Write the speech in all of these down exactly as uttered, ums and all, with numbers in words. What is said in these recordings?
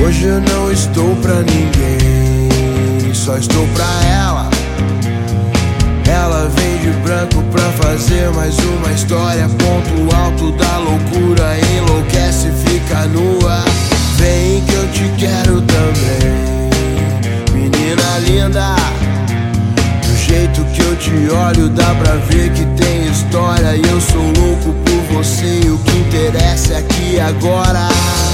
Hoje eu não estou pra ninguém, só estou pra ela. Ela vem de branco pra fazer mais uma história. Ponto alto da loucura, enlouquece, fica nua. Vem que eu te quero também, menina linda. Do jeito que eu te olho dá pra ver que tem história. E eu sou louco por você e o que interessa é aqui e agora.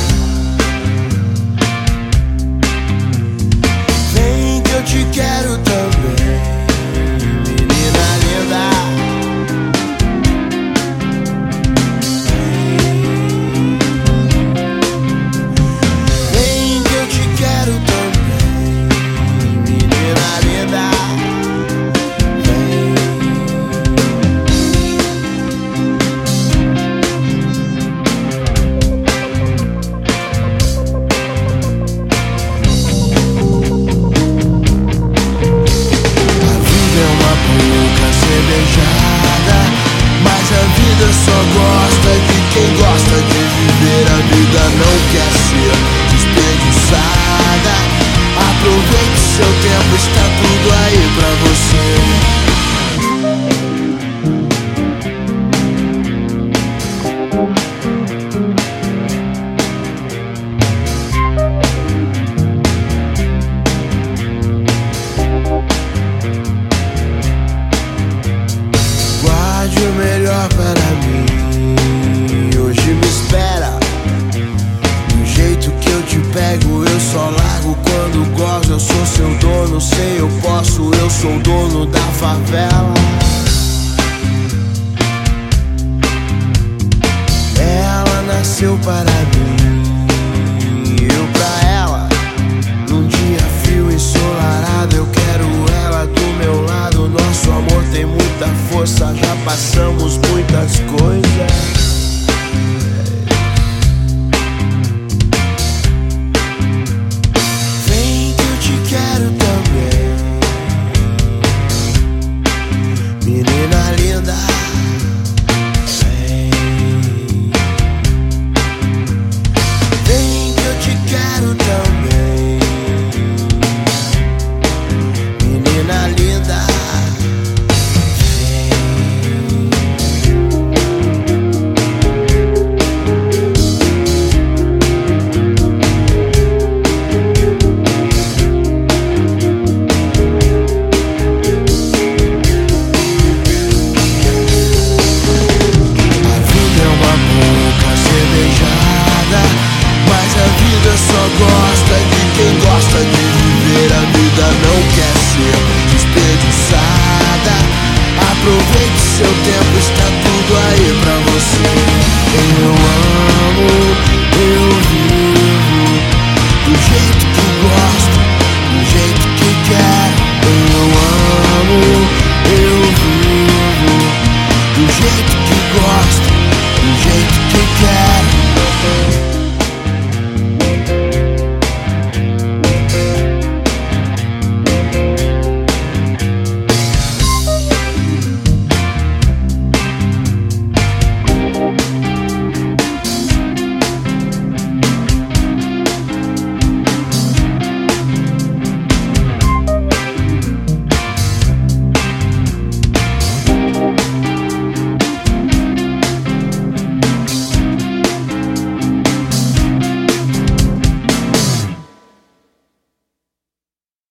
Vem que eu te quero também, menina linda. Vem que eu te quero também, menina linda. Mas a vida só gosta de quem gosta de viver. A vida não quer ser desperdiçada. Aproveite seu tempo, está tudo aí pra você. O melhor para mim hoje me espera. Do jeito que eu te pego, eu só largo quando gosto. Eu sou seu dono, sei, eu posso. Eu sou o dono da favela. Ela nasceu para mim, eu pra ela. Num dia frio ensolarado, eu quero ela do meu lado. Nosso amor tem muita força, já passamos muitas coisas. Vem que eu te quero também, menina linda. Vem, vem que eu te quero também, menina linda. Só gosta de quem gosta de viver. A vida não quer ser desperdiçada. Aproveite seu tempo, está tudo aí pra você. Eu amo.